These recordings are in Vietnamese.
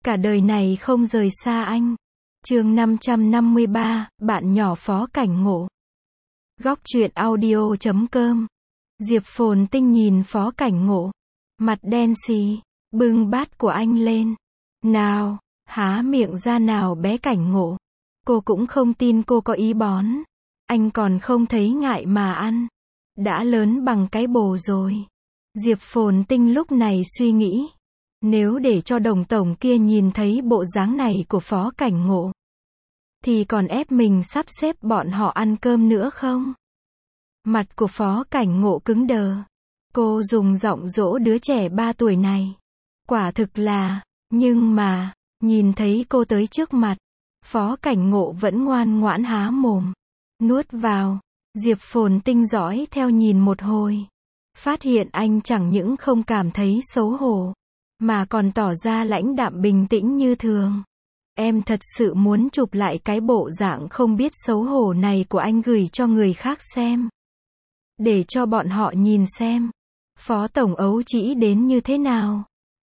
Cả đời này không rời xa anh. Chương 553, bạn nhỏ Phó Cảnh Ngộ. Góc truyện audio.com. Diệp Phồn Tinh nhìn Phó Cảnh Ngộ, mặt đen xì, bưng bát của anh lên. Nào, há miệng ra nào bé Cảnh Ngộ. Cô cũng không tin cô có ý bón. Anh còn không thấy ngại mà ăn. Đã lớn bằng cái bồ rồi. Diệp Phồn Tinh lúc này suy nghĩ. Nếu để cho đồng tổng kia nhìn thấy bộ dáng này của Phó Cảnh Ngộ, thì còn ép mình sắp xếp bọn họ ăn cơm nữa không? Mặt của Phó Cảnh Ngộ cứng đờ. Cô dùng giọng dỗ đứa trẻ 3 tuổi này. Quả thực là, nhưng mà, nhìn thấy cô tới trước mặt, Phó Cảnh Ngộ vẫn ngoan ngoãn há mồm, nuốt vào. Diệp Phồn Tinh dõi theo nhìn một hồi. Phát hiện anh chẳng những không cảm thấy xấu hổ, mà còn tỏ ra lãnh đạm bình tĩnh như thường. Em thật sự muốn chụp lại cái bộ dạng không biết xấu hổ này của anh gửi cho người khác xem. Để cho bọn họ nhìn xem. Phó Tổng ấu trĩ đến như thế nào.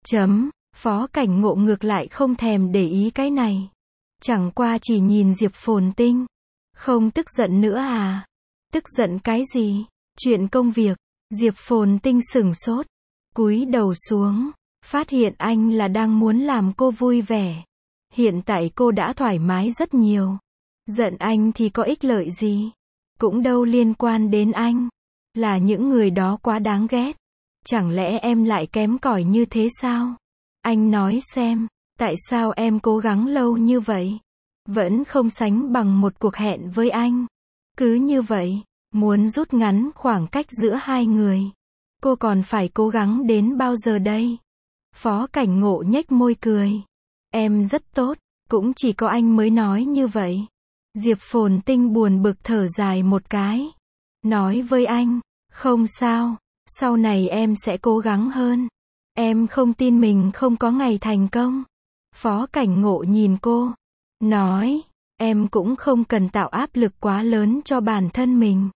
Phó Cảnh Ngộ ngược lại không thèm để ý cái này. Chẳng qua chỉ nhìn Diệp Phồn Tinh. Không tức giận nữa à? Tức giận cái gì? Chuyện công việc. Diệp Phồn Tinh sửng sốt. Cúi đầu xuống. Phát hiện anh là đang muốn làm cô vui vẻ. Hiện tại cô đã thoải mái rất nhiều. Giận anh thì có ích lợi gì? Cũng đâu liên quan đến anh. Là những người đó quá đáng ghét. Chẳng lẽ em lại kém cỏi như thế sao? Anh nói xem, tại sao em cố gắng lâu như vậy? Vẫn không sánh bằng một cuộc hẹn với anh. Cứ như vậy, muốn rút ngắn khoảng cách giữa hai người. Cô còn phải cố gắng đến bao giờ đây? Phó Cảnh Ngộ nhếch môi cười. Em rất tốt, cũng chỉ có anh mới nói như vậy. Diệp Phồn Tinh buồn bực thở dài một cái. Nói với anh, không sao, sau này em sẽ cố gắng hơn. Em không tin mình không có ngày thành công. Phó Cảnh Ngộ nhìn cô, nói, em cũng không cần tạo áp lực quá lớn cho bản thân mình.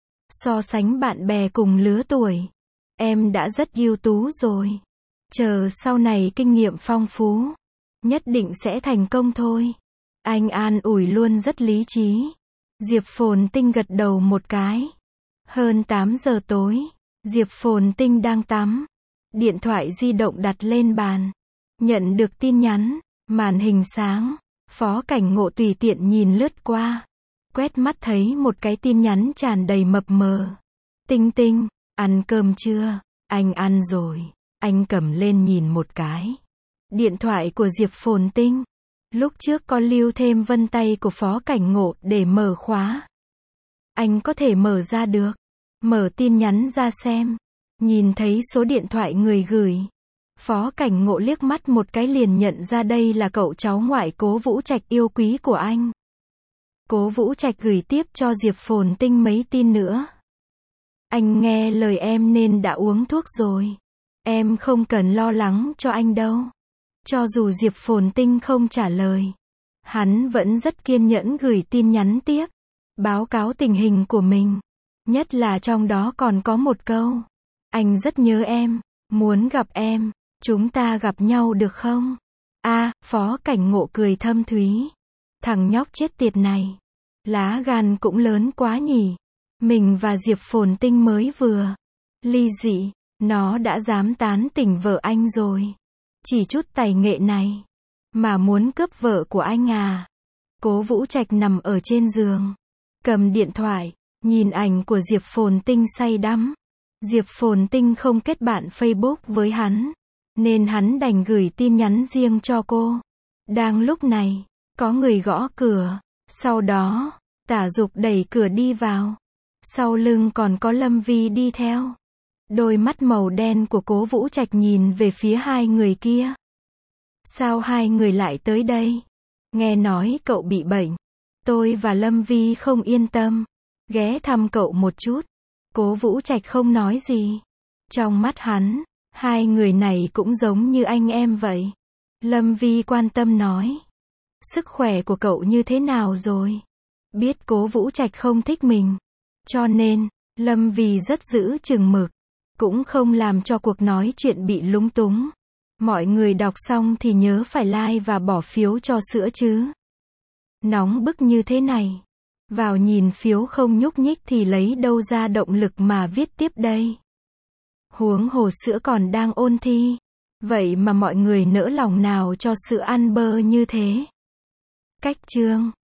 So sánh bạn bè cùng lứa tuổi, em đã rất ưu tú rồi. Chờ sau này kinh nghiệm phong phú, nhất định sẽ thành công thôi. Anh an ủi luôn rất lý trí. Diệp Phồn Tinh gật đầu một cái. Hơn 8 giờ tối, Diệp Phồn Tinh đang tắm. Điện thoại di động đặt lên bàn. Nhận được tin nhắn, màn hình sáng. Phó Cảnh Ngộ tùy tiện nhìn lướt qua. Quét mắt thấy một cái tin nhắn tràn đầy mập mờ. Tinh Tinh, ăn cơm chưa? Anh ăn rồi. Anh cầm lên nhìn một cái. Điện thoại của Diệp Phồn Tinh. Lúc trước có lưu thêm vân tay của Phó Cảnh Ngộ để mở khóa. Anh có thể mở ra được. Mở tin nhắn ra xem. Nhìn thấy số điện thoại người gửi. Phó Cảnh Ngộ liếc mắt một cái liền nhận ra đây là cậu cháu ngoại Cố Vũ Trạch yêu quý của anh. Cố Vũ Trạch gửi tiếp cho Diệp Phồn Tinh mấy tin nữa. Anh nghe lời em nên đã uống thuốc rồi. Em không cần lo lắng cho anh đâu. Cho dù Diệp Phồn Tinh không trả lời, hắn vẫn rất kiên nhẫn gửi tin nhắn tiếp. Báo cáo tình hình của mình. Nhất là trong đó còn có một câu. Anh rất nhớ em. Muốn gặp em. Chúng ta gặp nhau được không? Phó Cảnh Ngộ cười thâm thúy. Thằng nhóc chết tiệt này. Lá gan cũng lớn quá nhỉ. Mình và Diệp Phồn Tinh mới vừa ly dị. Nó đã dám tán tỉnh vợ anh rồi. Chỉ chút tài nghệ này mà muốn cướp vợ của anh à? Cố Vũ Trạch nằm ở trên giường, cầm điện thoại, nhìn ảnh của Diệp Phồn Tinh say đắm. Diệp Phồn Tinh không kết bạn Facebook với hắn, nên hắn đành gửi tin nhắn riêng cho cô. Đang lúc này, có người gõ cửa, sau đó, Tả Dục đẩy cửa đi vào. Sau lưng còn có Lâm Vi đi theo. Đôi mắt màu đen của Cố Vũ Trạch nhìn về phía hai người kia. Sao hai người lại tới đây? Nghe nói cậu bị bệnh. Tôi và Lâm Vi không yên tâm. Ghé thăm cậu một chút. Cố Vũ Trạch không nói gì. Trong mắt hắn, hai người này cũng giống như anh em vậy. Lâm Vi quan tâm nói. Sức khỏe của cậu như thế nào rồi? Biết Cố Vũ Trạch không thích mình. Cho nên, Lâm Vi rất giữ chừng mực. Cũng không làm cho cuộc nói chuyện bị lúng túng. Mọi người đọc xong thì nhớ phải like và bỏ phiếu cho sữa chứ. Nóng bức như thế này. Vào nhìn phiếu không nhúc nhích thì lấy đâu ra động lực mà viết tiếp đây. Huống hồ sữa còn đang ôn thi. Vậy mà mọi người nỡ lòng nào cho sữa ăn bơ như thế. Cách chương